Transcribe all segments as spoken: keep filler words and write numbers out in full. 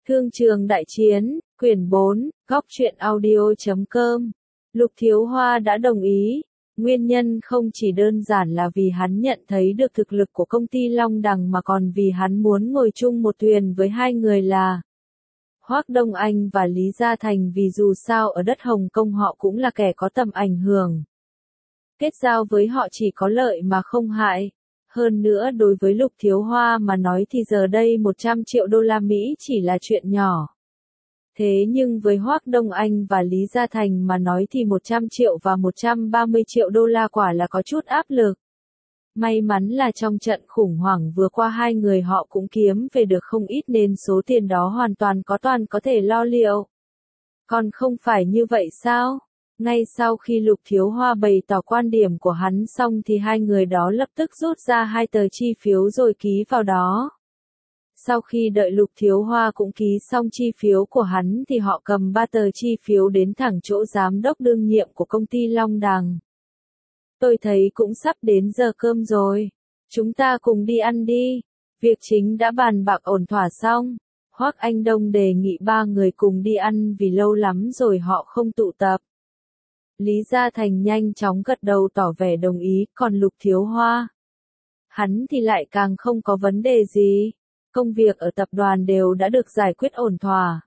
Thương trường đại chiến, quyển bốn, góc truyện audio.com. Lục Thiếu Hoa đã đồng ý. Nguyên nhân không chỉ đơn giản là vì hắn nhận thấy được thực lực của công ty Long Đằng mà còn vì hắn muốn ngồi chung một thuyền với hai người là Hoác Đông Anh và Lý Gia Thành, vì dù sao ở đất Hồng Kông họ cũng là kẻ có tầm ảnh hưởng. Kết giao với họ chỉ có lợi mà không hại. Hơn nữa đối với Lục Thiếu Hoa mà nói thì giờ đây một trăm triệu đô la Mỹ chỉ là chuyện nhỏ. Thế nhưng với Hoác Đông Anh và Lý Gia Thành mà nói thì một trăm triệu và một trăm ba mươi triệu đô la quả là có chút áp lực. May mắn là trong trận khủng hoảng vừa qua hai người họ cũng kiếm về được không ít nên số tiền đó hoàn toàn có toàn có thể lo liệu. Còn không phải như vậy sao? Ngay sau khi Lục Thiếu Hoa bày tỏ quan điểm của hắn xong thì hai người đó lập tức rút ra hai tờ chi phiếu rồi ký vào đó. Sau khi đợi Lục Thiếu Hoa cũng ký xong chi phiếu của hắn thì họ cầm ba tờ chi phiếu đến thẳng chỗ giám đốc đương nhiệm của công ty Long Đằng. Tôi thấy cũng sắp đến giờ cơm rồi. Chúng ta cùng đi ăn đi. Việc chính đã bàn bạc ổn thỏa xong. Hoác Anh Đông đề nghị ba người cùng đi ăn vì lâu lắm rồi họ không tụ tập. Lý Gia Thành nhanh chóng gật đầu tỏ vẻ đồng ý, còn Lục Thiếu Hoa, hắn thì lại càng không có vấn đề gì. Công việc ở tập đoàn đều đã được giải quyết ổn thỏa.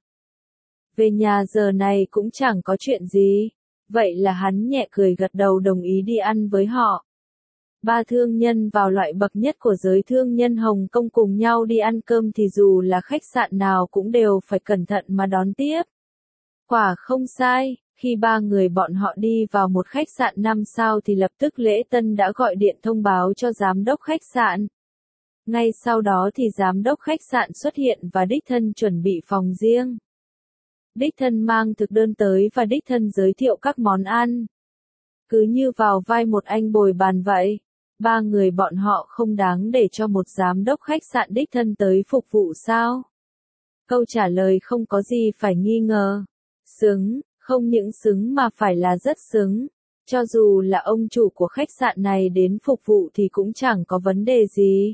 Về nhà giờ này cũng chẳng có chuyện gì. Vậy là hắn nhẹ cười gật đầu đồng ý đi ăn với họ. Ba thương nhân vào loại bậc nhất của giới thương nhân Hồng Kông cùng nhau đi ăn cơm thì dù là khách sạn nào cũng đều phải cẩn thận mà đón tiếp. Quả không sai. Khi ba người bọn họ đi vào một khách sạn năm sao thì lập tức lễ tân đã gọi điện thông báo cho giám đốc khách sạn. Ngay sau đó thì giám đốc khách sạn xuất hiện và đích thân chuẩn bị phòng riêng. Đích thân mang thực đơn tới và đích thân giới thiệu các món ăn. Cứ như vào vai một anh bồi bàn vậy. Ba người bọn họ không đáng để cho một giám đốc khách sạn đích thân tới phục vụ sao? Câu trả lời không có gì phải nghi ngờ. Xứng. Không những xứng mà phải là rất xứng. Cho dù là ông chủ của khách sạn này đến phục vụ thì cũng chẳng có vấn đề gì.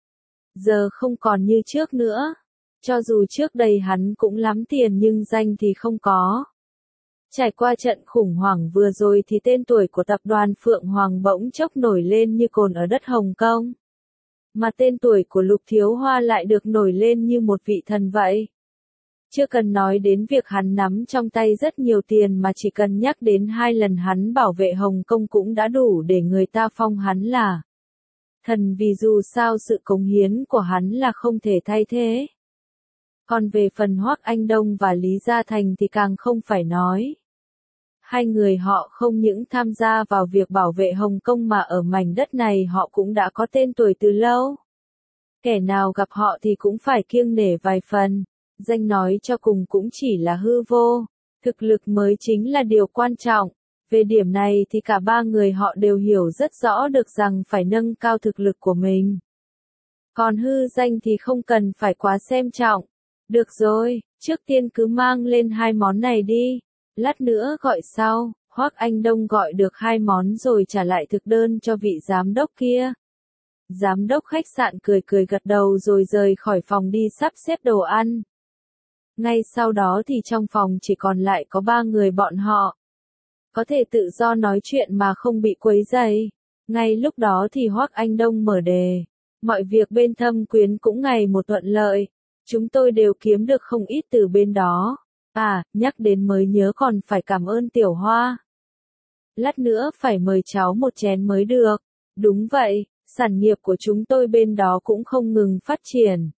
Giờ không còn như trước nữa. Cho dù trước đây hắn cũng lắm tiền nhưng danh thì không có. Trải qua trận khủng hoảng vừa rồi thì tên tuổi của tập đoàn Phượng Hoàng bỗng chốc nổi lên như cồn ở đất Hồng Kông. Mà tên tuổi của Lục Thiếu Hoa lại được nổi lên như một vị thần vậy. Chưa cần nói đến việc hắn nắm trong tay rất nhiều tiền mà chỉ cần nhắc đến hai lần hắn bảo vệ Hồng Kông cũng đã đủ để người ta phong hắn là thần, vì dù sao sự cống hiến của hắn là không thể thay thế. Còn về phần Hoác Anh Đông và Lý Gia Thành thì càng không phải nói. Hai người họ không những tham gia vào việc bảo vệ Hồng Kông mà ở mảnh đất này họ cũng đã có tên tuổi từ lâu. Kẻ nào gặp họ thì cũng phải kiêng nể vài phần. Danh nói cho cùng cũng chỉ là hư vô, thực lực mới chính là điều quan trọng. Về điểm này thì cả ba người họ đều hiểu rất rõ được rằng phải nâng cao thực lực của mình. Còn hư danh thì không cần phải quá xem trọng. Được rồi, trước tiên cứ mang lên hai món này đi, lát nữa gọi sau. Hoác Anh Đông gọi được hai món rồi trả lại thực đơn cho vị giám đốc kia. Giám đốc khách sạn cười cười gật đầu rồi rời khỏi phòng đi sắp xếp đồ ăn. Ngay sau đó thì trong phòng chỉ còn lại có ba người bọn họ. Có thể tự do nói chuyện mà không bị quấy rầy. Ngay lúc đó thì Hoác Anh Đông mở đề. Mọi việc bên Thâm Quyến cũng ngày một thuận lợi. Chúng tôi đều kiếm được không ít từ bên đó. À, nhắc đến mới nhớ còn phải cảm ơn Tiểu Hoa. Lát nữa phải mời cháu một chén mới được. Đúng vậy, sản nghiệp của chúng tôi bên đó cũng không ngừng phát triển.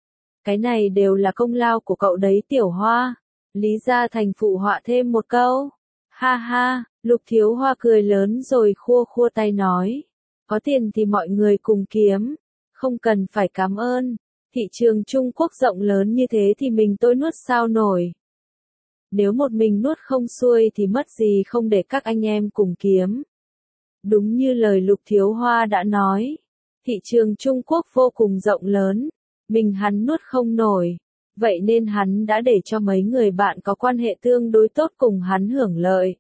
Cái này đều là công lao của cậu đấy Tiểu Hoa. Lý Gia Thành phụ họa thêm một câu. Ha ha, Lục Thiếu Hoa cười lớn rồi khua khua tay nói. Có tiền thì mọi người cùng kiếm. Không cần phải cảm ơn. Thị trường Trung Quốc rộng lớn như thế thì mình tôi nuốt sao nổi. Nếu một mình nuốt không xuôi thì mất gì không để các anh em cùng kiếm. Đúng như lời Lục Thiếu Hoa đã nói. Thị trường Trung Quốc vô cùng rộng lớn. Mình hắn nuốt không nổi. Vậy nên hắn đã để cho mấy người bạn có quan hệ tương đối tốt cùng hắn hưởng lợi.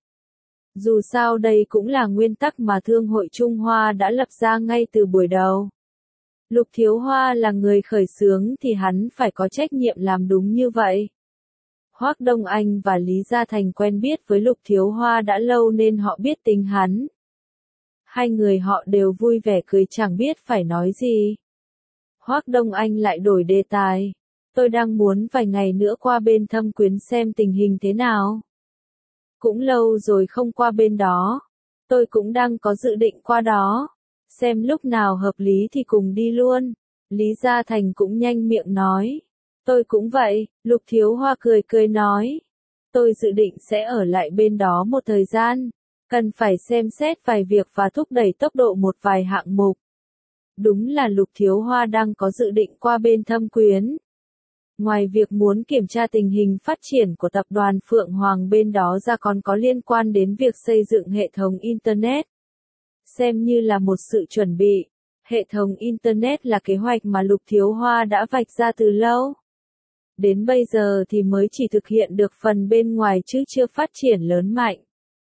Dù sao đây cũng là nguyên tắc mà Thương hội Trung Hoa đã lập ra ngay từ buổi đầu. Lục Thiếu Hoa là người khởi xướng thì hắn phải có trách nhiệm làm đúng như vậy. Hoác Đông Anh và Lý Gia Thành quen biết với Lục Thiếu Hoa đã lâu nên họ biết tính hắn. Hai người họ đều vui vẻ cười chẳng biết phải nói gì. Hoác Đông Anh lại đổi đề tài. Tôi đang muốn vài ngày nữa qua bên Thâm Quyến xem tình hình thế nào. Cũng lâu rồi không qua bên đó. Tôi cũng đang có dự định qua đó. Xem lúc nào hợp lý thì cùng đi luôn. Lý Gia Thành cũng nhanh miệng nói. Tôi cũng vậy, Lục Thiếu Hoa cười cười nói. Tôi dự định sẽ ở lại bên đó một thời gian. Cần phải xem xét vài việc và thúc đẩy tốc độ một vài hạng mục. Đúng là Lục Thiếu Hoa đang có dự định qua bên Thâm Quyến. Ngoài việc muốn kiểm tra tình hình phát triển của tập đoàn Phượng Hoàng bên đó ra còn có liên quan đến việc xây dựng hệ thống Internet. Xem như là một sự chuẩn bị. Hệ thống Internet là kế hoạch mà Lục Thiếu Hoa đã vạch ra từ lâu. Đến bây giờ thì mới chỉ thực hiện được phần bên ngoài chứ chưa phát triển lớn mạnh.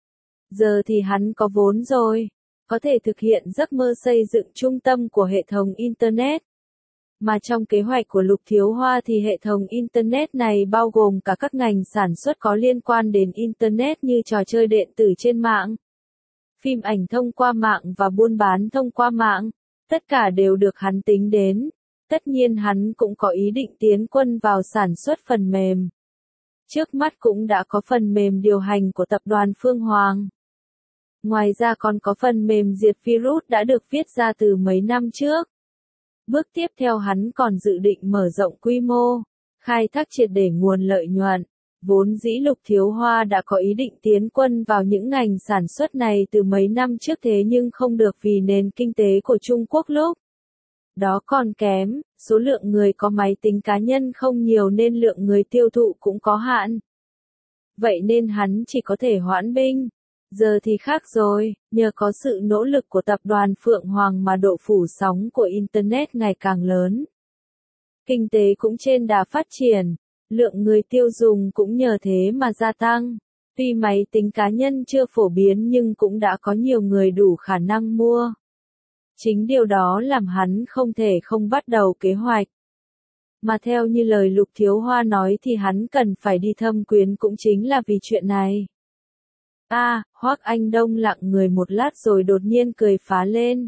Giờ thì hắn có vốn rồi, có thể thực hiện giấc mơ xây dựng trung tâm của hệ thống Internet. Mà trong kế hoạch của Lục Thiếu Hoa thì hệ thống Internet này bao gồm cả các ngành sản xuất có liên quan đến Internet như trò chơi điện tử trên mạng, phim ảnh thông qua mạng và buôn bán thông qua mạng. Tất cả đều được hắn tính đến. Tất nhiên hắn cũng có ý định tiến quân vào sản xuất phần mềm. Trước mắt cũng đã có phần mềm điều hành của tập đoàn Phương Hoàng. Ngoài ra còn có phần mềm diệt virus đã được viết ra từ mấy năm trước. Bước tiếp theo hắn còn dự định mở rộng quy mô, khai thác triệt để nguồn lợi nhuận. Vốn dĩ Lục Thiếu Hoa đã có ý định tiến quân vào những ngành sản xuất này từ mấy năm trước thế nhưng không được vì nền kinh tế của Trung Quốc lúc đó còn kém, số lượng người có máy tính cá nhân không nhiều nên lượng người tiêu thụ cũng có hạn. Vậy nên hắn chỉ có thể hoãn binh. Giờ thì khác rồi, nhờ có sự nỗ lực của tập đoàn Phượng Hoàng mà độ phủ sóng của Internet ngày càng lớn. Kinh tế cũng trên đà phát triển, lượng người tiêu dùng cũng nhờ thế mà gia tăng. Tuy máy tính cá nhân chưa phổ biến nhưng cũng đã có nhiều người đủ khả năng mua. Chính điều đó làm hắn không thể không bắt đầu kế hoạch. Mà theo như lời Lục Thiếu Hoa nói thì hắn cần phải đi Thâm Quyến cũng chính là vì chuyện này. A, à, Hoác Anh Đông lặng người một lát rồi đột nhiên cười phá lên.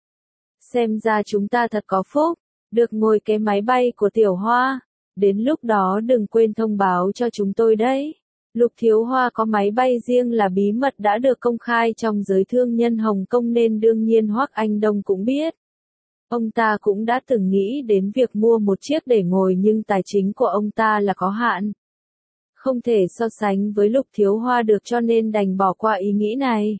Xem ra chúng ta thật có phúc, được ngồi cái máy bay của Tiểu Hoa. Đến lúc đó đừng quên thông báo cho chúng tôi đấy. Lục Thiếu Hoa có máy bay riêng là bí mật đã được công khai trong giới thương nhân Hồng Kông nên đương nhiên Hoác Anh Đông cũng biết. Ông ta cũng đã từng nghĩ đến việc mua một chiếc để ngồi nhưng tài chính của ông ta là có hạn. Không thể so sánh với Lục Thiếu Hoa được cho nên đành bỏ qua ý nghĩ này.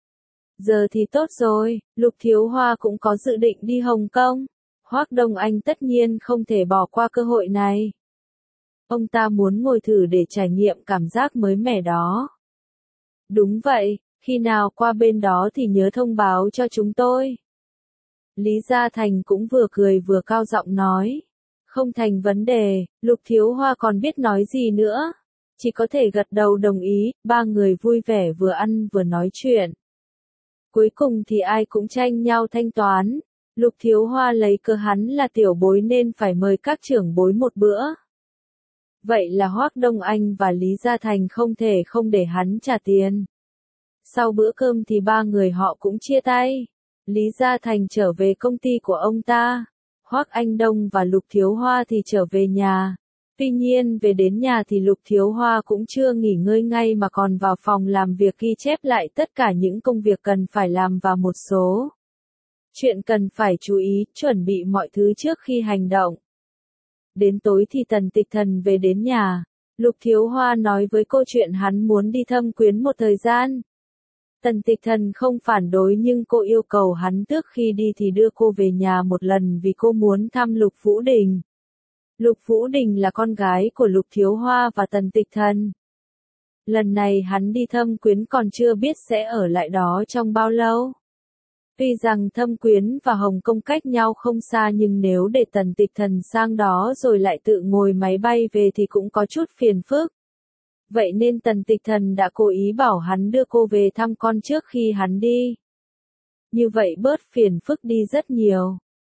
Giờ thì tốt rồi, Lục Thiếu Hoa cũng có dự định đi Hồng Kông. Hoác Đông Anh tất nhiên không thể bỏ qua cơ hội này. Ông ta muốn ngồi thử để trải nghiệm cảm giác mới mẻ đó. Đúng vậy, khi nào qua bên đó thì nhớ thông báo cho chúng tôi. Lý Gia Thành cũng vừa cười vừa cao giọng nói. Không thành vấn đề, Lục Thiếu Hoa còn biết nói gì nữa. Chỉ có thể gật đầu đồng ý, ba người vui vẻ vừa ăn vừa nói chuyện. Cuối cùng thì ai cũng tranh nhau thanh toán. Lục Thiếu Hoa lấy cớ hắn là tiểu bối nên phải mời các trưởng bối một bữa. Vậy là Hoác Đông Anh và Lý Gia Thành không thể không để hắn trả tiền. Sau bữa cơm thì ba người họ cũng chia tay. Lý Gia Thành trở về công ty của ông ta. Hoác Anh Đông và Lục Thiếu Hoa thì trở về nhà. Tuy nhiên về đến nhà thì Lục Thiếu Hoa cũng chưa nghỉ ngơi ngay mà còn vào phòng làm việc ghi chép lại tất cả những công việc cần phải làm và một số chuyện cần phải chú ý, chuẩn bị mọi thứ trước khi hành động. Đến tối thì Tần Tịch Thần về đến nhà. Lục Thiếu Hoa nói với cô chuyện hắn muốn đi Thâm Quyến một thời gian. Tần Tịch Thần không phản đối nhưng cô yêu cầu hắn trước khi đi thì đưa cô về nhà một lần vì cô muốn thăm Lục Vũ Đình. Lục Vũ Đình là con gái của Lục Thiếu Hoa và Tần Tịch Thần. Lần này hắn đi Thâm Quyến còn chưa biết sẽ ở lại đó trong bao lâu. Tuy rằng Thâm Quyến và Hồng Kông cách nhau không xa nhưng nếu để Tần Tịch Thần sang đó rồi lại tự ngồi máy bay về thì cũng có chút phiền phức. Vậy nên Tần Tịch Thần đã cố ý bảo hắn đưa cô về thăm con trước khi hắn đi. Như vậy bớt phiền phức đi rất nhiều.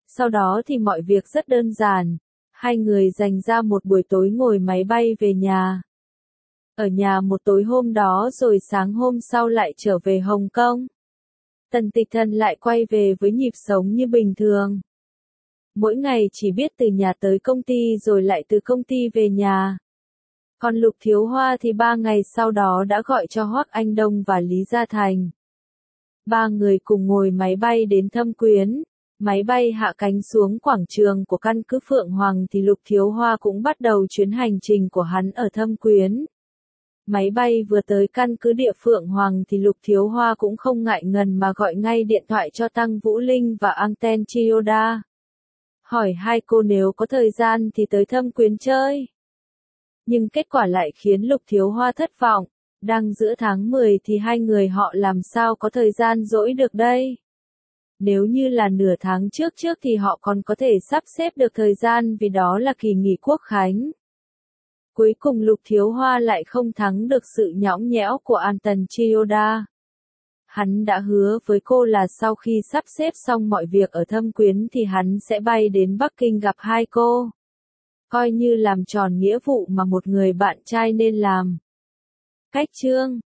Sau đó thì mọi việc rất đơn giản. Hai người dành ra một buổi tối ngồi máy bay về nhà. Ở nhà một tối hôm đó rồi sáng hôm sau lại trở về Hồng Kông. Tần Tịch Thần lại quay về với nhịp sống như bình thường. Mỗi ngày chỉ biết từ nhà tới công ty rồi lại từ công ty về nhà. Còn Lục Thiếu Hoa thì ba ngày sau đó đã gọi cho Hoắc Anh Đông và Lý Gia Thành. Ba người cùng ngồi máy bay đến Thâm Quyến. Máy bay hạ cánh xuống quảng trường của căn cứ Phượng Hoàng thì Lục Thiếu Hoa cũng bắt đầu chuyến hành trình của hắn ở Thâm Quyến. Máy bay vừa tới căn cứ địa Phượng Hoàng thì Lục Thiếu Hoa cũng không ngại ngần mà gọi ngay điện thoại cho Tăng Vũ Linh và Anten Chiyoda. Hỏi hai cô nếu có thời gian thì tới Thâm Quyến chơi. Nhưng kết quả lại khiến Lục Thiếu Hoa thất vọng. Đang giữa tháng mười thì hai người họ làm sao có thời gian rỗi được đây? Nếu như là nửa tháng trước trước thì họ còn có thể sắp xếp được thời gian vì đó là kỳ nghỉ quốc khánh. Cuối cùng Lục Thiếu Hoa lại không thắng được sự nhõng nhẽo của Anten Chiyoda. Hắn đã hứa với cô là sau khi sắp xếp xong mọi việc ở Thâm Quyến thì hắn sẽ bay đến Bắc Kinh gặp hai cô. Coi như làm tròn nghĩa vụ mà một người bạn trai nên làm. Cách chương